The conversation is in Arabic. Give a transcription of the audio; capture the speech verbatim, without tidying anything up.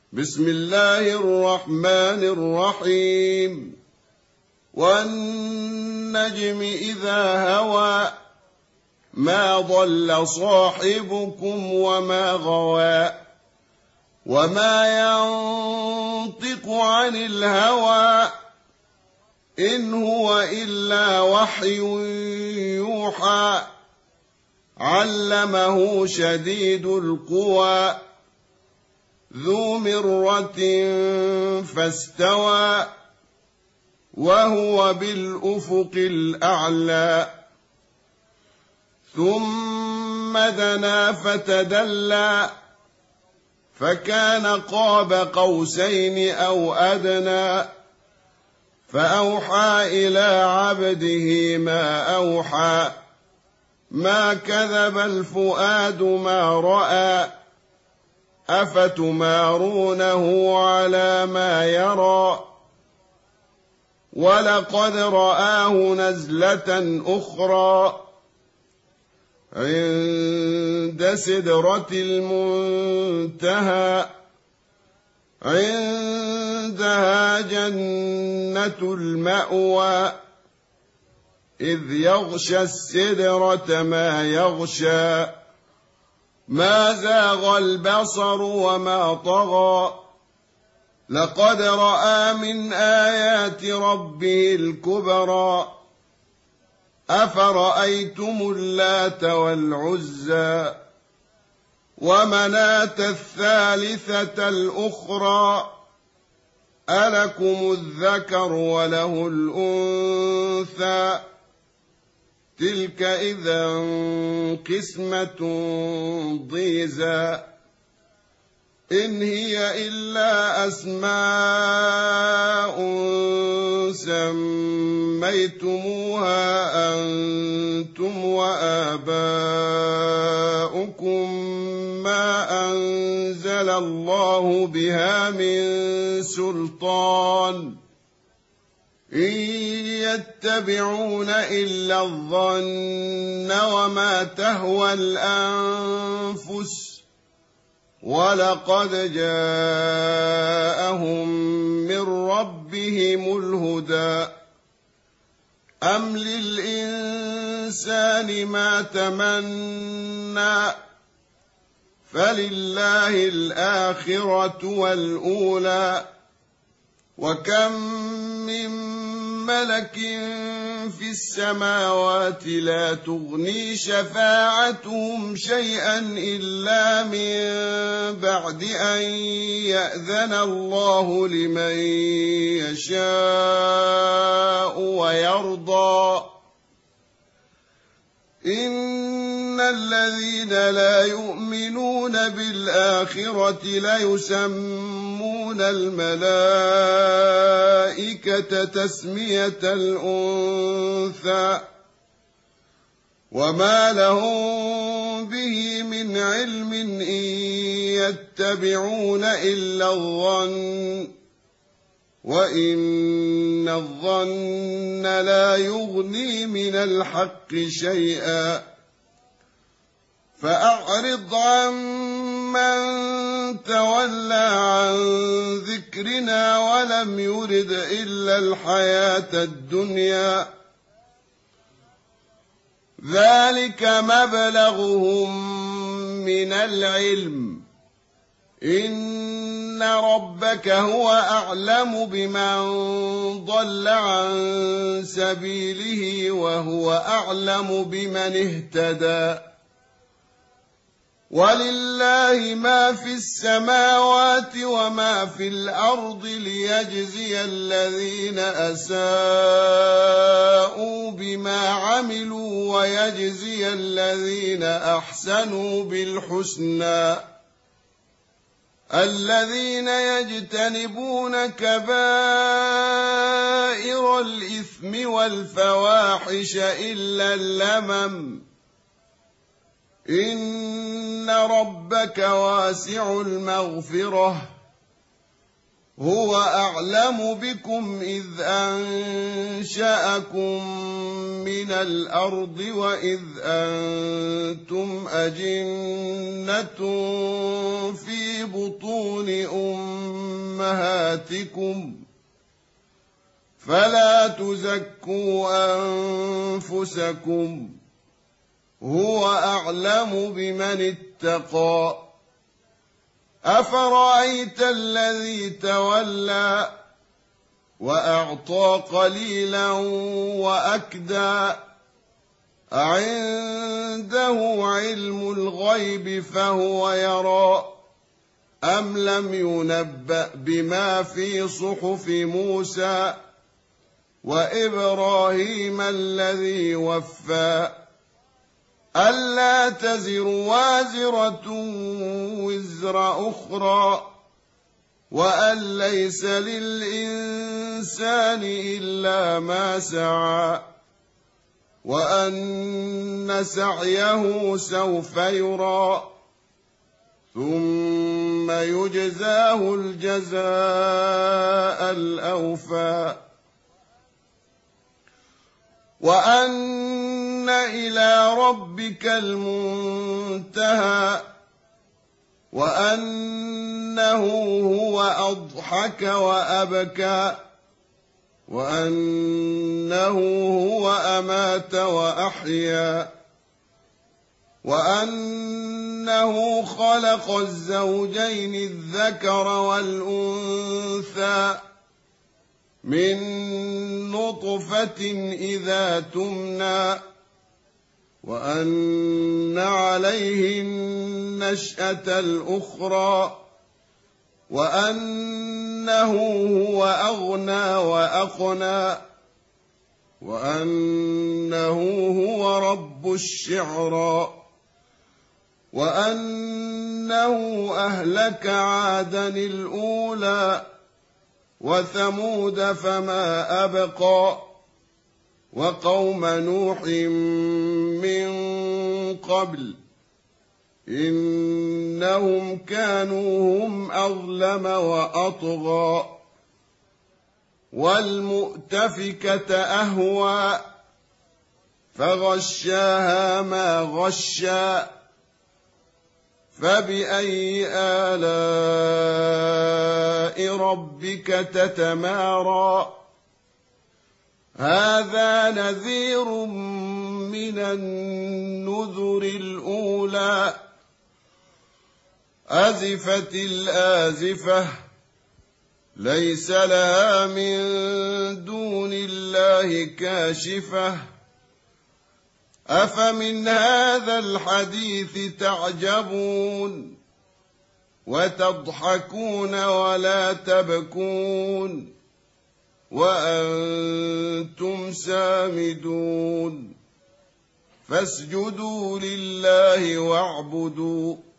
بسم الله الرحمن الرحيم والنجم إذا هوى ما ضل صاحبكم وما غوى وما ينطق عن الهوى إن هو إلا وحي يوحى علمه شديد القوى ذو مرة فاستوى وهو بالأفق الأعلى ثم دنا فتدلى فكان قاب قوسين أو أدنى فأوحى إلى عبده ما أوحى ما كذب الفؤاد ما رأى أفتمارونه على ما يرى ولقد رآه نزلة أخرى عند سدرة المنتهى عندها جنة المأوى إذ يغشى السدرة ما يغشى ما زاغ البصر وما طغى لقد رأى من آيات ربه الكبرى أفرأيتم اللات والعزى ومناة الثالثة الأخرى ألكم الذكر وله الأنثى تلك إذا قسمة ضيزى إن هي إلا أسماء سميتموها أنتم وآباؤكم ما أنزل الله بها من سلطان إن يتبعون إلا الظن وما تهوى الأنفس ولقد جاءهم من ربهم الهدى أم للإنسان ما تمنى فلله الآخرة والأولى وكم من ملك في السماوات لا تغني شفاعتهم شيئا إلا من بعد أن يأذن الله لمن يشاء ويرضى إن الذين لا يؤمنون بالآخرة ليسمون الملائكة تسمية الأنثى وما لهم به من علم إن يتبعون إلا الظن وإن الظن لا يغني من الحق شيئا فأعرض عن من تولى عن ذكرنا ولم يرد إلا الحياة الدنيا ذلك مبلغهم من العلم إن ربك هو أعلم بمن ضل عن سبيله وهو أعلم بمن اهتدى ولله ما في السماوات وما في الأرض ليجزي الذين أساءوا بما عملوا ويجزي الذين أحسنوا بالحسنى الذين يجتنبون كبائر الإثم والفواحش إلا اللمم إن ربك واسع المغفرة هو أعلم بكم إذ أنشأكم من الأرض وإذ أنتم أجنة في بطون أمهاتكم فلا تزكوا أنفسكم هو أعلم بمن اتقى أفرأيت الذي تولى وأعطى قليلا وأكدى أعنده علم الغيب فهو يرى أم لم ينبأ بما في صحف موسى وإبراهيم الذي وفى ألا تزر وازرة وزر أخرى وأن ليس للإنسان إلا ما سعى وأن سعيه سوف يرى ثم يجزاه الجزاء الأوفى وأن إلى ربك المنتهى وأنه هو أضحك وأبكى وأنه هو أمات وأحيا وأنه خلق الزوجين الذكر والأنثى من نطفة إذا تمنى وأن عليه النشأة الأخرى وأنه هو أغنى وأقنى وأنه هو رب الشعرى وأنه أهلك عادا الأولى وثمود فما أبقى وقوم نوح من قبل إنهم كانوا هم أظلم وأطغى والمؤتفكة أهوى فغشاها ما غشى فبأي آلاء ربك تتمارى هذا نذير من النذر الأولى أزفت الآزفة ليس لها من دون الله كاشفة أفمن هذا الحديث تعجبون وتضحكون ولا تبكون وأنتم سامدون فاسجدوا لله واعبدوا